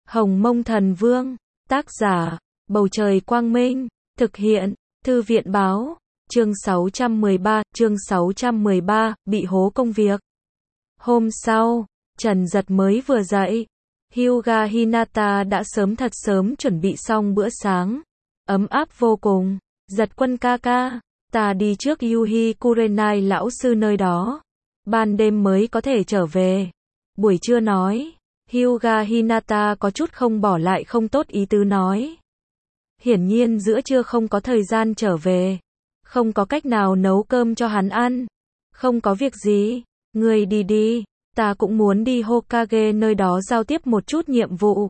Hồng Mông Thần Vương, tác giả, Bầu Trời Quang Minh, thực hiện, Thư viện Báo, chương 613, bị hố công việc. Hôm sau, Trần Dật mới vừa dậy, Hyuga Hinata đã thật sớm chuẩn bị xong bữa sáng, ấm áp vô cùng. Giật Quân ca ca, ta đi trước Yuhi Kurenai lão sư nơi đó, ban đêm mới có thể trở về. Buổi trưa nói, Hyuga Hinata có chút không bỏ lại không tốt ý tứ nói. Hiển nhiên giữa trưa không có thời gian trở về, không có cách nào nấu cơm cho hắn ăn. Không có việc gì, ngươi đi đi, ta cũng muốn đi Hokage nơi đó giao tiếp một chút nhiệm vụ.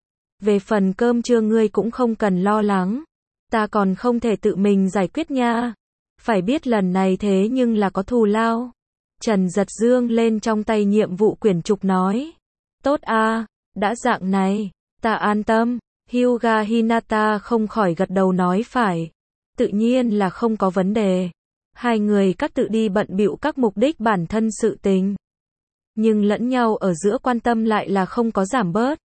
Về phần cơm trưa ngươi cũng không cần lo lắng, ta còn không thể tự mình giải quyết nha. Phải biết lần này thế nhưng là có thù lao. Trần Dật dương lên trong tay nhiệm vụ quyển trục nói. Tốt a, đã dạng này, ta an tâm. Hyuga Hinata không khỏi gật đầu nói phải. Tự nhiên là không có vấn đề. Hai người các tự đi bận bịu các mục đích bản thân sự tình. Nhưng lẫn nhau ở giữa quan tâm lại là không có giảm bớt.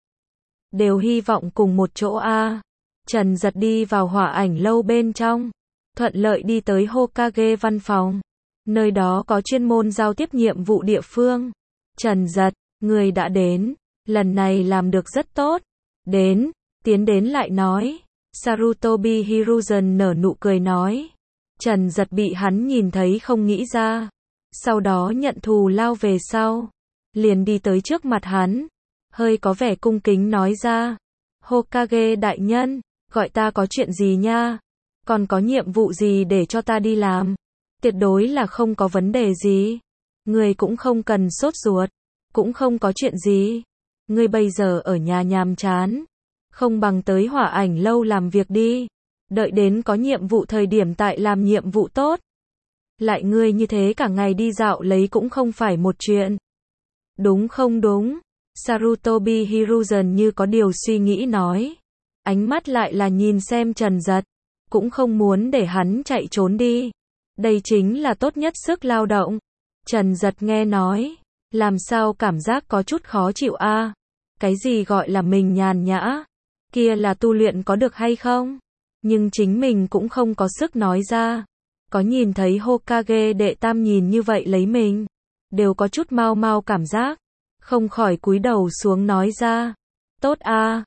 Đều hy vọng cùng một chỗ a. Trần Dật đi vào hỏa ảnh lâu bên trong, thuận lợi đi tới Hokage văn phòng. Nơi đó có chuyên môn giao tiếp nhiệm vụ địa phương. Trần Dật, người đã đến, lần này làm được rất tốt. Đến, tiến đến lại nói. Sarutobi Hiruzen nở nụ cười nói. Trần Dật bị hắn nhìn thấy không nghĩ ra. Sau đó nhận thù lao về sau, liền đi tới trước mặt hắn, hơi có vẻ cung kính nói ra. Hokage đại nhân, gọi ta có chuyện gì nha? Còn có nhiệm vụ gì để cho ta đi làm? Tuyệt đối là không có vấn đề gì. Người cũng không cần sốt ruột, cũng không có chuyện gì. Ngươi bây giờ ở nhà nhàm chán, không bằng tới hỏa ảnh lâu làm việc đi. Đợi đến có nhiệm vụ thời điểm tại làm nhiệm vụ tốt. Lại ngươi như thế cả ngày đi dạo lấy cũng không phải một chuyện. Đúng không đúng? Sarutobi Hiruzen như có điều suy nghĩ nói. Ánh mắt lại là nhìn xem Trần Dật, cũng không muốn để hắn chạy trốn đi. Đây chính là tốt nhất sức lao động. Trần Dật nghe nói, làm sao cảm giác có chút khó chịu a? Cái gì gọi là mình nhàn nhã? Kia là tu luyện có được hay không? Nhưng chính mình cũng không có sức nói ra. Có nhìn thấy Hokage đệ tam nhìn như vậy lấy mình, đều có chút mau mau cảm giác, không khỏi cúi đầu xuống nói ra. Tốt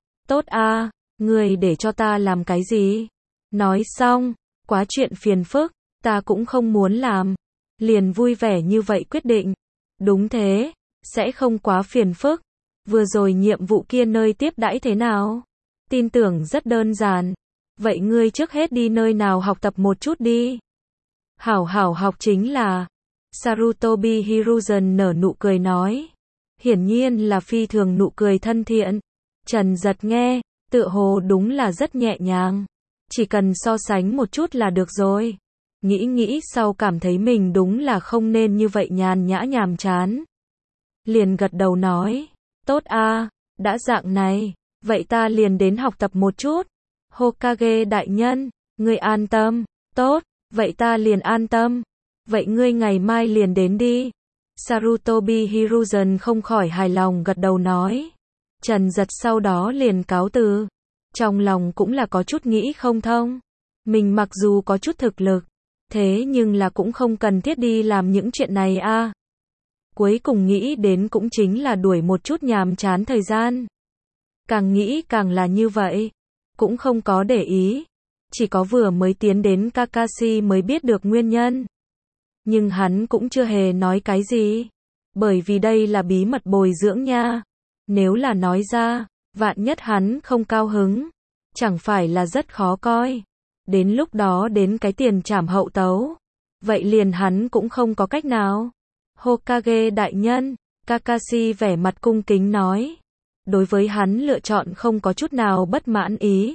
a, người để cho ta làm cái gì? Nói xong, quá chuyện phiền phức, ta cũng không muốn làm. Liền vui vẻ như vậy quyết định. Đúng thế, sẽ không quá phiền phức. Vừa rồi nhiệm vụ kia nơi tiếp đãi thế nào? Tin tưởng rất đơn giản. Vậy ngươi trước hết đi nơi nào học tập một chút đi. Hảo hảo học chính là. Sarutobi Hiruzen nở nụ cười nói. Hiển nhiên là phi thường nụ cười thân thiện. Trần Dật nghe, tựa hồ đúng là rất nhẹ nhàng. Chỉ cần so sánh một chút là được rồi. Nghĩ sau cảm thấy mình đúng là không nên như vậy nhàn nhã nhàm chán. Liền gật đầu nói. Tốt a, đã dạng này, vậy ta liền đến học tập một chút. Hokage đại nhân, ngươi an tâm. Tốt, vậy ta liền an tâm. Vậy ngươi ngày mai liền đến đi. Sarutobi Hiruzen không khỏi hài lòng gật đầu nói. Trần Dật sau đó liền cáo từ. Trong lòng cũng là có chút nghĩ không thông. Mình mặc dù có chút thực lực, thế nhưng là cũng không cần thiết đi làm những chuyện này a. Cuối cùng nghĩ đến cũng chính là đuổi một chút nhàm chán thời gian. Càng nghĩ càng là như vậy. Cũng không có để ý. Chỉ có vừa mới tiến đến Kakashi mới biết được nguyên nhân. Nhưng hắn cũng chưa hề nói cái gì. Bởi vì đây là bí mật bồi dưỡng nha. Nếu là nói ra, vạn nhất hắn không cao hứng, chẳng phải là rất khó coi. Đến lúc đó đến cái tiền trảm hậu tấu. Vậy liền hắn cũng không có cách nào. Hokage đại nhân, Kakashi vẻ mặt cung kính nói. Đối với hắn lựa chọn không có chút nào bất mãn ý.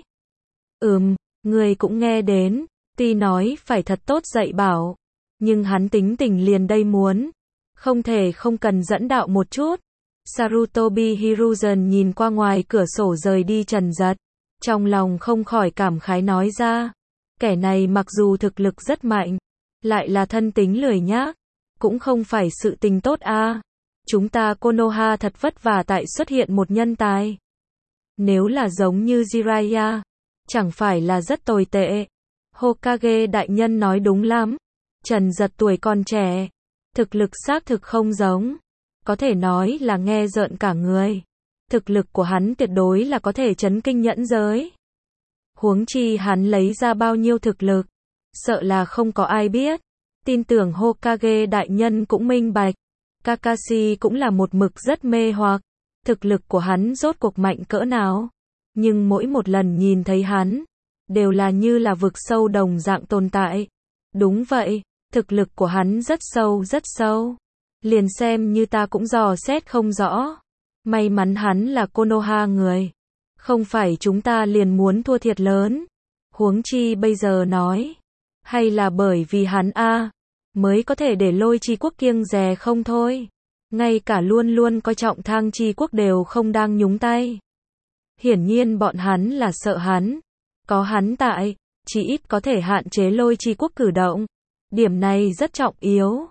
Người cũng nghe đến, tuy nói phải thật tốt dạy bảo. Nhưng hắn tính tình liền đây muốn. Không thể không cần dẫn đạo một chút. Sarutobi Hiruzen nhìn qua ngoài cửa sổ rời đi Trần Dật. Trong lòng không khỏi cảm khái nói ra. Kẻ này mặc dù thực lực rất mạnh, lại là thân tính lười nhác. Cũng không phải sự tình tốt a. Chúng ta Konoha thật vất vả tại xuất hiện một nhân tài. Nếu là giống như Jiraiya, chẳng phải là rất tồi tệ. Hokage đại nhân nói đúng lắm. Trần Giật tuổi còn trẻ, thực lực xác thực không giống. Có thể nói là nghe rợn cả người. Thực lực của hắn tuyệt đối là có thể chấn kinh nhẫn giới. Huống chi hắn lấy ra bao nhiêu thực lực, sợ là không có ai biết. Tin tưởng Hokage đại nhân cũng minh bạch. Kakashi cũng là một mực rất mê hoặc. Thực lực của hắn rốt cuộc mạnh cỡ nào. Nhưng mỗi một lần nhìn thấy hắn, đều là như là vực sâu đồng dạng tồn tại. Đúng vậy, thực lực của hắn rất sâu rất sâu. Liền xem như ta cũng dò xét không rõ. May mắn hắn là Konoha người. Không phải chúng ta liền muốn thua thiệt lớn. Huống chi bây giờ nói. Hay là bởi vì hắn mới có thể để Lôi Chi quốc kiêng dè không thôi. Ngay cả luôn luôn coi trọng Thang Chi quốc đều không đang nhúng tay. Hiển nhiên bọn hắn là sợ hắn. Có hắn tại, chỉ ít có thể hạn chế Lôi Chi quốc cử động. Điểm này rất trọng yếu.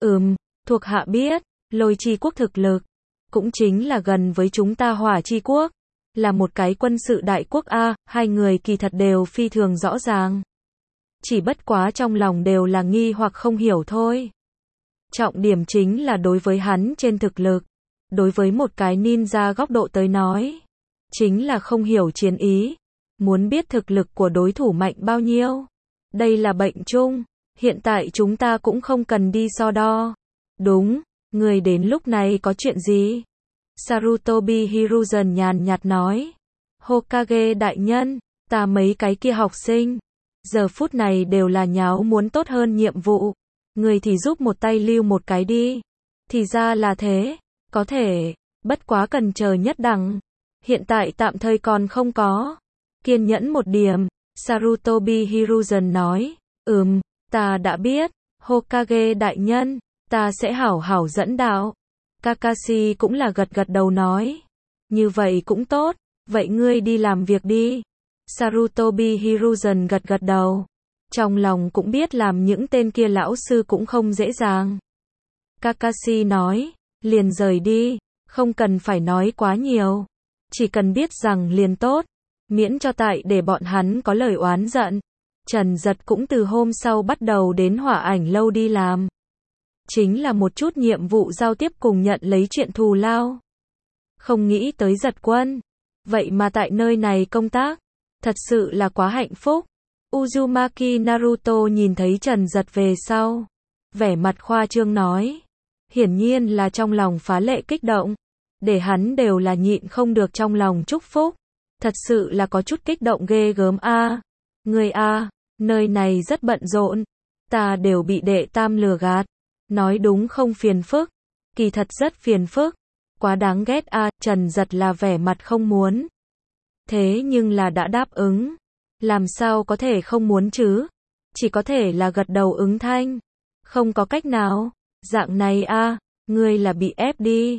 Thuộc hạ biết, Lôi Chi quốc thực lực, cũng chính là gần với chúng ta Hỏa Chi quốc. Là một cái quân sự đại quốc hai người kỳ thật đều phi thường rõ ràng. Chỉ bất quá trong lòng đều là nghi hoặc không hiểu thôi. Trọng điểm chính là đối với hắn trên thực lực. Đối với một cái ninja góc độ tới nói. Chính là không hiểu chiến ý. Muốn biết thực lực của đối thủ mạnh bao nhiêu. Đây là bệnh chung. Hiện tại chúng ta cũng không cần đi so đo. Đúng, người đến lúc này có chuyện gì? Sarutobi Hiruzen nhàn nhạt nói. Hokage đại nhân, ta mấy cái kia học sinh. Giờ phút này đều là nháo muốn tốt hơn nhiệm vụ. Người thì giúp một tay lưu một cái đi. Thì ra là thế, có thể, bất quá cần chờ nhất đẳng. Hiện tại tạm thời còn không có. Kiên nhẫn một điểm, Sarutobi Hiruzen nói. Ta đã biết, Hokage đại nhân, ta sẽ hảo hảo dẫn đạo. Kakashi cũng là gật gật đầu nói. Như vậy cũng tốt, vậy ngươi đi làm việc đi. Sarutobi Hiruzen gật gật đầu. Trong lòng cũng biết làm những tên kia lão sư cũng không dễ dàng. Kakashi nói, liền rời đi, không cần phải nói quá nhiều. Chỉ cần biết rằng liền tốt, miễn cho tại để bọn hắn có lời oán giận. Trần Giật cũng từ hôm sau bắt đầu đến Hỏa Ảnh lâu đi làm. Chính là một chút nhiệm vụ giao tiếp cùng nhận lấy chuyện thù lao. Không nghĩ tới Giật Quân. Vậy mà tại nơi này công tác. Thật sự là quá hạnh phúc. Uzumaki Naruto nhìn thấy Trần Giật về sau. Vẻ mặt khoa trương nói. Hiển nhiên là trong lòng phá lệ kích động. Để hắn đều là nhịn không được trong lòng chúc phúc. Thật sự là có chút kích động ghê gớm Người nơi này rất bận rộn. Ta đều bị đệ tam lừa gạt. Nói đúng không phiền phức. Kỳ thật rất phiền phức. Quá đáng ghét Trần Giật là vẻ mặt không muốn. Thế nhưng là đã đáp ứng. Làm sao có thể không muốn chứ? Chỉ có thể là gật đầu ứng thanh. Không có cách nào. Dạng này ngươi là bị ép đi.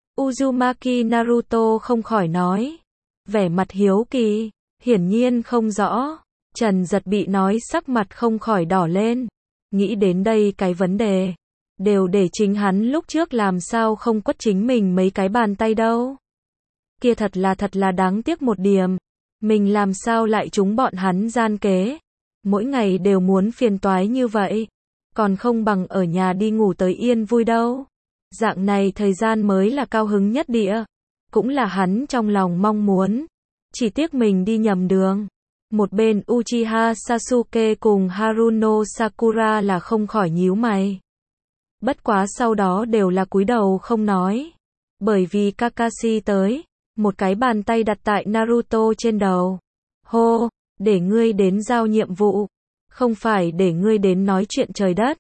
Uzumaki Naruto không khỏi nói. Vẻ mặt hiếu kỳ. Hiển nhiên không rõ. Trần Giật bị nói sắc mặt không khỏi đỏ lên. Nghĩ đến đây cái vấn đề. Đều để chính hắn lúc trước làm sao không quất chính mình mấy cái bàn tay đâu. Kia thật là đáng tiếc một điểm. Mình làm sao lại trúng bọn hắn gian kế. Mỗi ngày đều muốn phiền toái như vậy. Còn không bằng ở nhà đi ngủ tới yên vui đâu. Dạng này thời gian mới là cao hứng nhất địa. Cũng là hắn trong lòng mong muốn. Chỉ tiếc mình đi nhầm đường. Một bên Uchiha Sasuke cùng Haruno Sakura là không khỏi nhíu mày. Bất quá sau đó đều là cúi đầu không nói. Bởi vì Kakashi tới. Một cái bàn tay đặt tại Naruto trên đầu. Hô, để ngươi đến giao nhiệm vụ. Không phải để ngươi đến nói chuyện trời đất.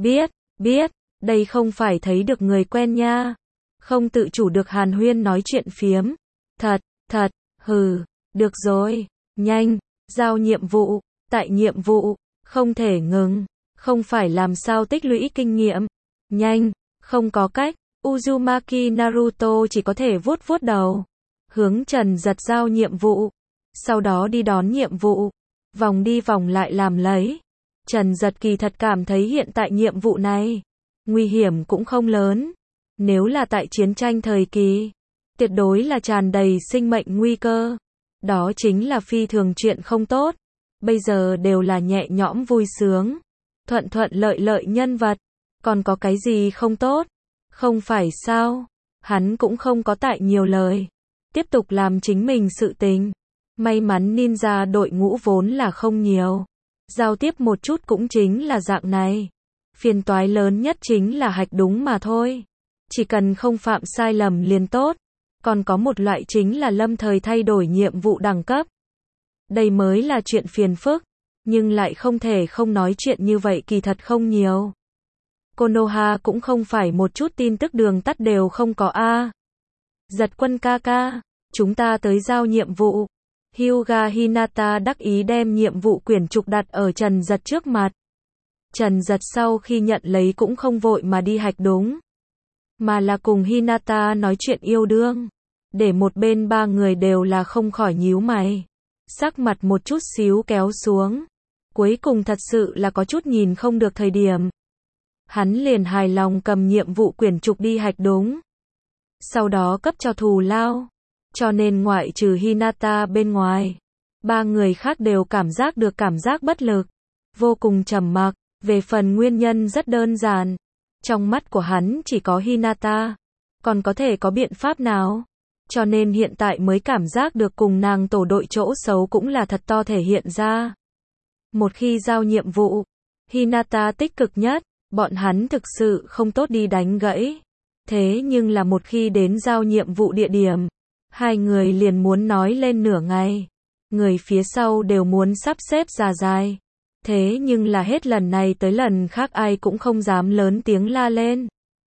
Biết, đây không phải thấy được người quen nha. Không tự chủ được hàn huyên nói chuyện phiếm. Thật, được rồi, nhanh, giao nhiệm vụ, tại nhiệm vụ, không thể ngừng. Không phải làm sao tích lũy kinh nghiệm. Nhanh, không có cách. Uzumaki Naruto chỉ có thể vuốt vuốt đầu. Hướng Trần Giật giao nhiệm vụ. Sau đó đi đón nhiệm vụ. Vòng đi vòng lại làm lấy. Trần Giật kỳ thật cảm thấy hiện tại nhiệm vụ này. Nguy hiểm cũng không lớn. Nếu là tại chiến tranh thời kỳ. tuyệt đối là tràn đầy sinh mệnh nguy cơ. Đó chính là phi thường chuyện không tốt. Bây giờ đều là nhẹ nhõm vui sướng, thuận thuận lợi lợi nhân vật, còn có cái gì không tốt? Không phải sao? Hắn cũng không có tại nhiều lời, tiếp tục làm chính mình sự tình. May mắn ninja đội ngũ vốn là không nhiều, giao tiếp một chút cũng chính là dạng này. Phiền toái lớn nhất chính là hạch đúng mà thôi. Chỉ cần không phạm sai lầm liền tốt. Còn có một loại chính là lâm thời thay đổi nhiệm vụ đẳng cấp. Đây mới là chuyện phiền phức, nhưng lại không thể không nói chuyện như vậy kỳ thật không nhiều. Konoha cũng không phải một chút tin tức đường tắt đều không có a. Giật quân ca ca, chúng ta tới giao nhiệm vụ. Hyuga Hinata đắc ý đem nhiệm vụ quyển trục đặt ở Trần Giật trước mặt. Trần Giật sau khi nhận lấy cũng không vội mà đi hạch đúng, mà là cùng Hinata nói chuyện yêu đương, để một bên ba người đều là không khỏi nhíu mày, sắc mặt một chút xíu kéo xuống. Cuối cùng thật sự là có chút nhìn không được thời điểm. Hắn liền hài lòng cầm nhiệm vụ quyển trục đi hạch đúng, sau đó cấp cho thù lao. Cho nên ngoại trừ Hinata bên ngoài, ba người khác đều cảm giác được cảm giác bất lực, vô cùng trầm mặc. Về phần nguyên nhân rất đơn giản, trong mắt của hắn chỉ có Hinata, còn có thể có biện pháp nào? Cho nên hiện tại mới cảm giác được cùng nàng tổ đội chỗ xấu cũng là thật to thể hiện ra. Một khi giao nhiệm vụ, Hinata tích cực nhất, bọn hắn thực sự không tốt đi đánh gãy. Thế nhưng là một khi đến giao nhiệm vụ địa điểm, hai người liền muốn nói lên nửa ngày. Người phía sau đều muốn sắp xếp ra dài. Thế nhưng là hết lần này tới lần khác ai cũng không dám lớn tiếng la lên.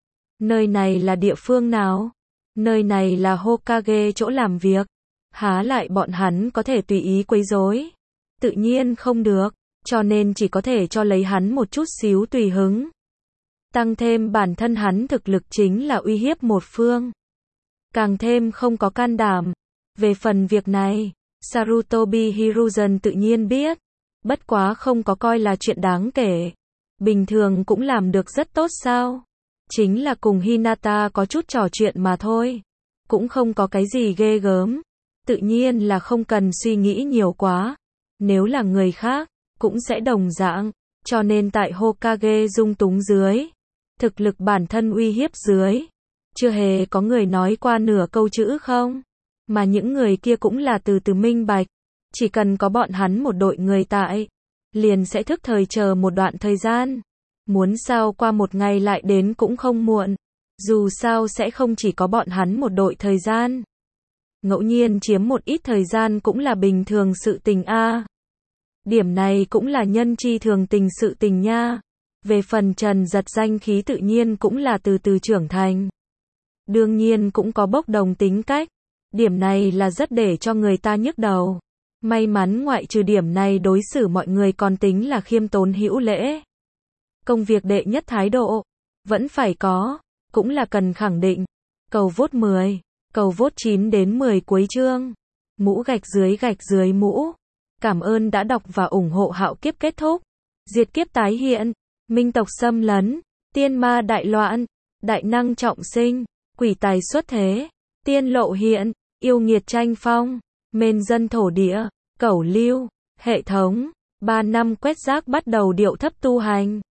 Nơi này là địa phương nào? Nơi này là Hokage chỗ làm việc. Há lại bọn hắn có thể tùy ý quấy rối? Tự nhiên không được, cho nên chỉ có thể cho lấy hắn một chút xíu tùy hứng. Tăng thêm bản thân hắn thực lực chính là uy hiếp một phương. Càng thêm không có can đảm. Về phần việc này, Sarutobi Hiruzen tự nhiên biết. Bất quá không có coi là chuyện đáng kể. Bình thường cũng làm được rất tốt sao? Chính là cùng Hinata có chút trò chuyện mà thôi. Cũng không có cái gì ghê gớm. Tự nhiên là không cần suy nghĩ nhiều quá. Nếu là người khác, cũng sẽ đồng dạng. Cho nên tại Hokage dung túng dưới, thực lực bản thân uy hiếp dưới, chưa hề có người nói qua nửa câu chữ không? Mà những người kia cũng là từ từ minh bạch. Chỉ cần có bọn hắn một đội người tại, liền sẽ thức thời chờ một đoạn thời gian. Muốn sao qua một ngày lại đến cũng không muộn. Dù sao sẽ không chỉ có bọn hắn một đội thời gian. Ngẫu nhiên chiếm một ít thời gian cũng là bình thường sự tình a. Điểm này cũng là nhân chi thường tình sự tình nha. Về phần Trần Giật danh khí tự nhiên cũng là từ từ trưởng thành. Đương nhiên cũng có bốc đồng tính cách. Điểm này là rất để cho người ta nhức đầu. May mắn ngoại trừ điểm này đối xử mọi người còn tính là khiêm tốn hữu lễ. Công việc đệ nhất thái độ, vẫn phải có, cũng là cần khẳng định. Cầu vote 10, cầu vote 9 đến 10 cuối chương. Mũ gạch dưới mũ. Cảm ơn đã đọc và ủng hộ Hạo Kiếp kết thúc. Diệt kiếp tái hiện, minh tộc xâm lấn, tiên ma đại loạn, đại năng trọng sinh, quỷ tài xuất thế, tiên lộ hiện, yêu nghiệt tranh phong, mên dân thổ địa, cẩu lưu, hệ thống, 3 năm quét rác bắt đầu điệu thấp tu hành.